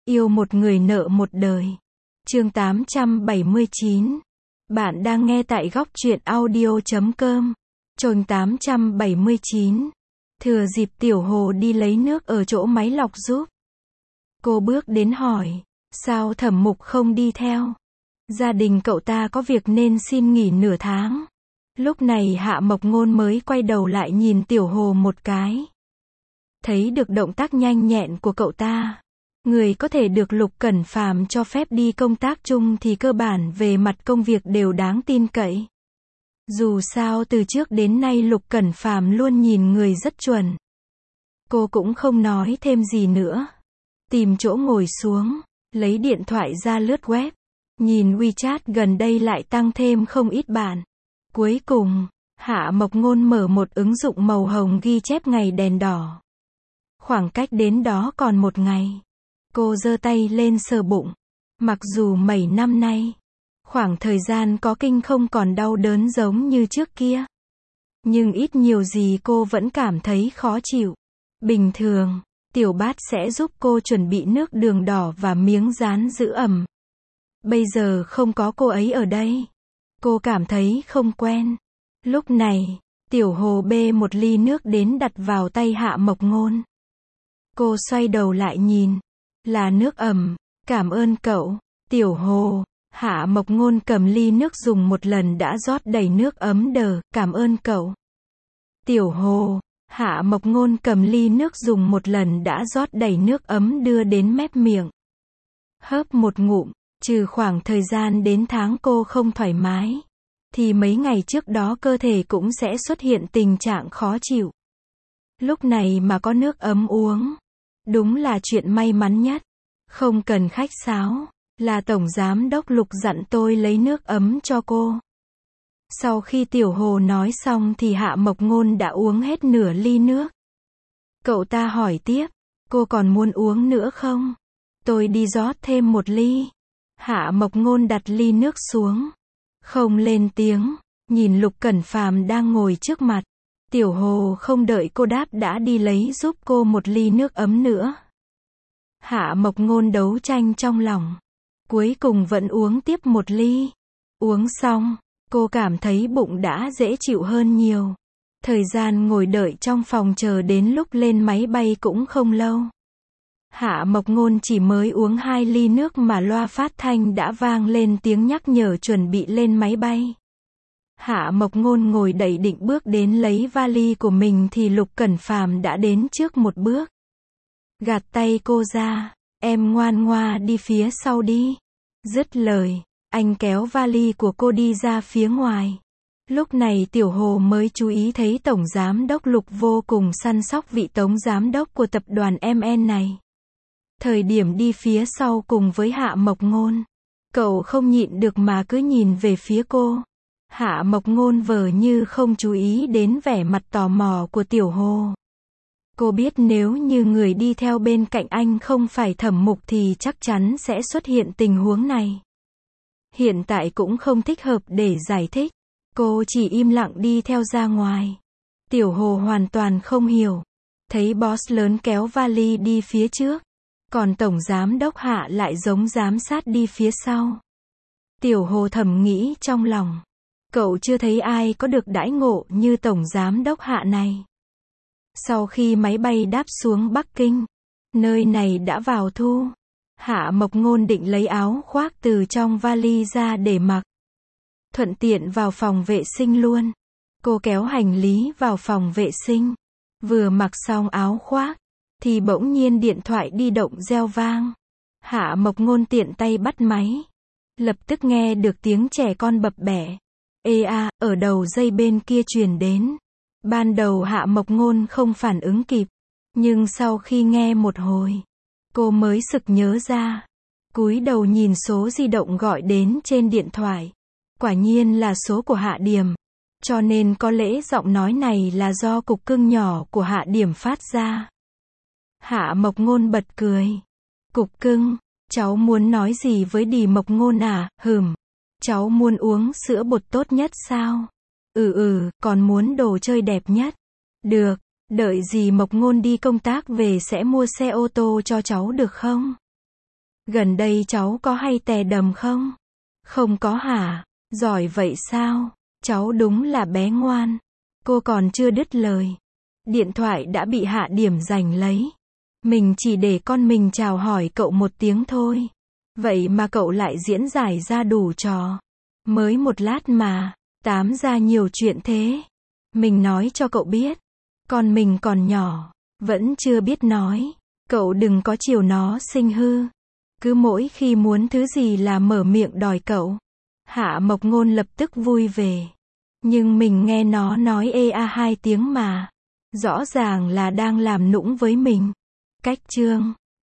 Yêu một người nợ một đời. Chương 879. Bạn đang nghe tại góc truyện audio.com. Chương 879. Thừa dịp Tiểu Hồ đi lấy nước ở chỗ máy lọc giúp. Cô bước đến hỏi, sao Thẩm Mục không đi theo? Gia đình cậu ta có việc nên xin nghỉ nửa tháng. Lúc này Hạ Mộc Ngôn mới quay đầu lại nhìn Tiểu Hồ một cái. Thấy được động tác nhanh nhẹn của cậu ta. Người có thể được Lục Cẩn Phàm cho phép đi công tác chung thì cơ bản về mặt công việc đều đáng tin cậy. Dù sao từ trước đến nay Lục Cẩn Phàm luôn nhìn người rất chuẩn. Cô cũng không nói thêm gì nữa. Tìm chỗ ngồi xuống, lấy điện thoại ra lướt web. Nhìn WeChat gần đây lại tăng thêm không ít bạn. Cuối cùng, Hạ Mộc Ngôn mở một ứng dụng màu hồng ghi chép ngày đèn đỏ. Khoảng cách đến đó còn một ngày. Cô giơ tay lên sờ bụng. Mặc dù mấy năm nay, khoảng thời gian có kinh không còn đau đớn giống như trước kia. Nhưng ít nhiều gì cô vẫn cảm thấy khó chịu. Bình thường, Tiểu Bát sẽ giúp cô chuẩn bị nước đường đỏ và miếng dán giữ ẩm. Bây giờ không có cô ấy ở đây. Cô cảm thấy không quen. Lúc này, Tiểu Hồ bê một ly nước đến đặt vào tay Hạ Mộc Ngôn. Cô xoay đầu lại nhìn. Là nước ẩm, cảm ơn cậu, Tiểu Hồ. Hạ Mộc Ngôn cầm ly nước dùng một lần đã rót đầy nước ấm đờ, cảm ơn cậu. Tiểu Hồ. Hạ Mộc Ngôn cầm ly nước dùng một lần đã rót đầy nước ấm đưa đến mép miệng. Hớp một ngụm, trừ khoảng thời gian đến tháng cô không thoải mái, thì mấy ngày trước đó cơ thể cũng sẽ xuất hiện tình trạng khó chịu. Lúc này mà có nước ấm uống. Đúng là chuyện may mắn nhất. Không cần khách sáo, là Tổng Giám đốc Lục dặn tôi lấy nước ấm cho cô. Sau khi Tiểu Hồ nói xong thì Hạ Mộc Ngôn đã uống hết nửa ly nước. Cậu ta hỏi tiếp, cô còn muốn uống nữa không? Tôi đi rót thêm một ly. Hạ Mộc Ngôn đặt ly nước xuống. Không lên tiếng, nhìn Lục Cẩn Phàm đang ngồi trước mặt. Tiểu Hồ không đợi cô đáp đã đi lấy giúp cô một ly nước ấm nữa. Hạ Mộc Ngôn đấu tranh trong lòng. Cuối cùng vẫn uống tiếp một ly. Uống xong, cô cảm thấy bụng đã dễ chịu hơn nhiều. Thời gian ngồi đợi trong phòng chờ đến lúc lên máy bay cũng không lâu. Hạ Mộc Ngôn chỉ mới uống 2 ly nước mà loa phát thanh đã vang lên tiếng nhắc nhở chuẩn bị lên máy bay. Hạ Mộc Ngôn ngồi đẩy định bước đến lấy vali của mình thì Lục Cẩn Phàm đã đến trước một bước. Gạt tay cô ra, em ngoan ngoa đi phía sau đi. Dứt lời, anh kéo vali của cô đi ra phía ngoài. Lúc này Tiểu Hồ mới chú ý thấy Tổng Giám đốc Lục vô cùng săn sóc vị Tổng Giám đốc của tập đoàn MN này. Thời điểm đi phía sau cùng với Hạ Mộc Ngôn, cậu không nhịn được mà cứ nhìn về phía cô. Hạ Mộc Ngôn vờ như không chú ý đến vẻ mặt tò mò của Tiểu Hồ. Cô biết nếu như người đi theo bên cạnh anh không phải Thẩm Mục thì chắc chắn sẽ xuất hiện tình huống này. Hiện tại cũng không thích hợp để giải thích. Cô chỉ im lặng đi theo ra ngoài. Tiểu Hồ hoàn toàn không hiểu. Thấy boss lớn kéo vali đi phía trước. Còn Tổng Giám đốc Hạ lại giống giám sát đi phía sau. Tiểu Hồ thầm nghĩ trong lòng. Cậu chưa thấy ai có được đãi ngộ như Tổng Giám đốc Hạ này. Sau khi máy bay đáp xuống Bắc Kinh, nơi này đã vào thu. Hạ Mộc Ngôn định lấy áo khoác từ trong vali ra để mặc. Thuận tiện vào phòng vệ sinh luôn. Cô kéo hành lý vào phòng vệ sinh. Vừa mặc xong áo khoác, thì bỗng nhiên điện thoại di động reo vang. Hạ Mộc Ngôn tiện tay bắt máy. Lập tức nghe được tiếng trẻ con bập bẹ. Ê a, ở đầu dây bên kia truyền đến. Ban đầu Hạ Mộc Ngôn không phản ứng kịp. Nhưng sau khi nghe một hồi, cô mới sực nhớ ra. Cúi đầu nhìn số di động gọi đến trên điện thoại. Quả nhiên là số của Hạ Điểm. Cho nên có lẽ giọng nói này là do cục cưng nhỏ của Hạ Điểm phát ra. Hạ Mộc Ngôn bật cười. Cục cưng, cháu muốn nói gì với Đì Mộc Ngôn à? Cháu muốn uống sữa bột tốt nhất sao? Còn muốn đồ chơi đẹp nhất. Được, đợi dì Mộc Ngôn đi công tác về sẽ mua xe ô tô cho cháu được không? Gần đây cháu có hay tè đầm không? Không có hả? Giỏi vậy sao? Cháu đúng là bé ngoan. Cô còn chưa đứt lời. Điện thoại đã bị Hạ Điểm giành lấy. Mình chỉ để con mình chào hỏi cậu một tiếng thôi. Vậy mà cậu lại diễn giải ra đủ trò. Mới một lát mà, tám ra nhiều chuyện thế. Mình nói cho cậu biết. Con mình còn nhỏ, vẫn chưa biết nói. Cậu đừng có chiều nó sinh hư. Cứ mỗi khi muốn thứ gì là mở miệng đòi cậu. Hạ Mộc Ngôn lập tức vui về. Nhưng mình nghe nó nói ê a hai tiếng mà. Rõ ràng là đang làm nũng với mình. Cách chương